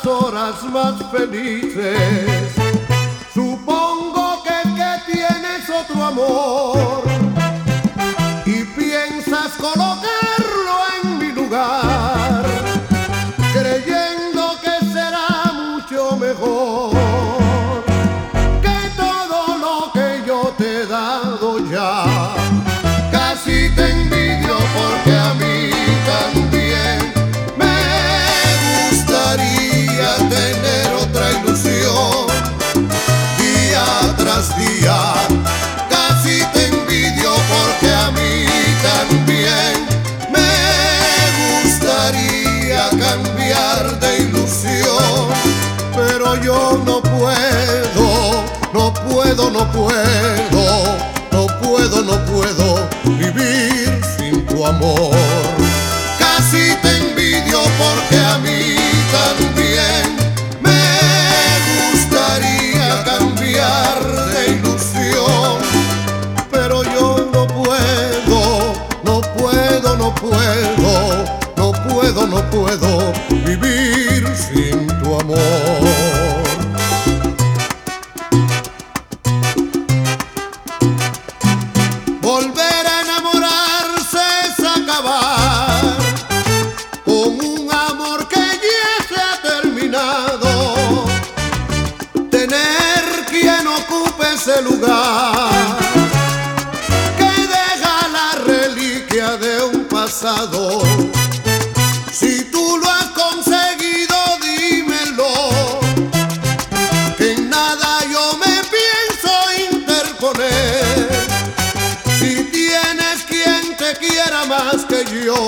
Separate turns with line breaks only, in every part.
las horas más felices. Supongo que tienes otro amor y piensas colocarlo en mi lugar, creyendo que será mucho mejor que todo lo que yo te he dado ya. Casi te envidio porque a mí también me gustaría tener otra ilusión día tras día. Casi te envidio porque a mí también me gustaría cambiar de ilusión, pero yo no puedo, no puedo, no puedo, no puedo, no puedo vivir sin tu amor. Casi te envidio porque a mí también me gustaría cambiar de ilusión, pero yo no puedo, no puedo, no puedo, no puedo, no puedo vivir sin tu amor. Volver a enamorarse es acabar con un amor que ya se ha terminado. Tener quien ocupe ese lugar que deja la reliquia de un pasado. Si tú lo has conseguido, dímelo, que en nada yo me pienso interponer. Si tienes quien te quiera más que yo,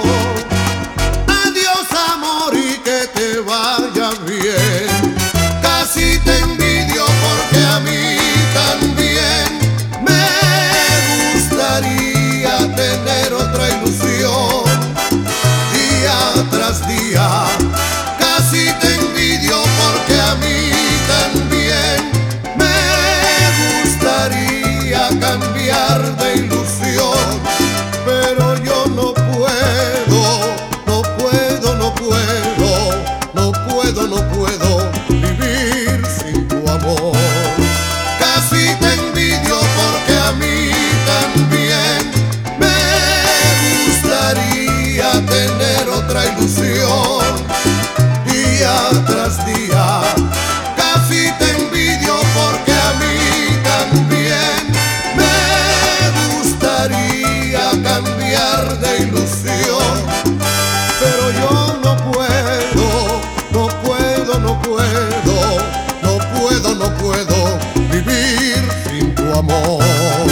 adiós amor y que te vaya bien. Casi te envidio porque a mí también me gustaría tener otra ilusión día tras día. Casi te envidio porque a mí también me gustaría cambiar de ilusión, pero yo no puedo, no puedo, no puedo, no puedo, no puedo vivir sin tu amor. Casi te envidio porque a mí también me gustaría tener otra ilusión día tras día. Casi te envidio porque a mí también me gustaría cambiar de ilusión, pero yo no puedo, no puedo, no puedo, no puedo, no puedo vivir sin tu amor.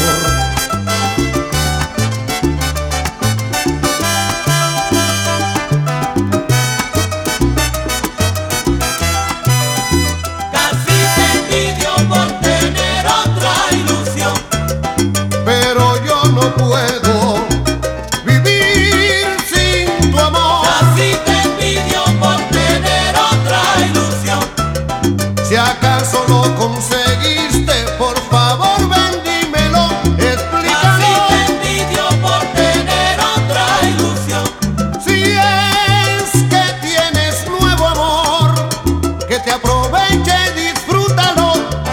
Pero yo no puedo vivir sin tu amor.
Casi te envidio por tener otra ilusión.
Si acaso lo conseguiste, por favor ven, dímelo, explícalo.
Casi te envidio por tener otra ilusión.
Si es que tienes nuevo amor, que te aproveche, disfrútalo.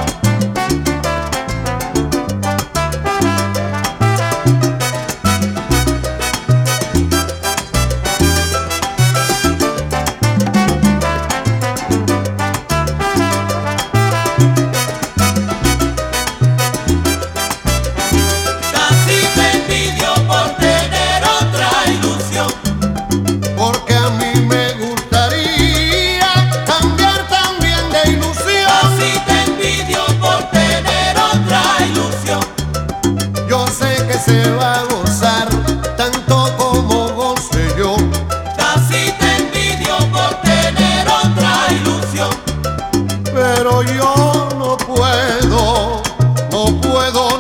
Casi te envidio por tener otra ilusión.
Porque a mí me gustaría cambiar también de ilusión.
Casi te envidio por tener otra ilusión.
Yo sé que se va a gozar tanto como goce yo.
Casi te envidio por tener otra ilusión.
Pero yo no puedo, no puedo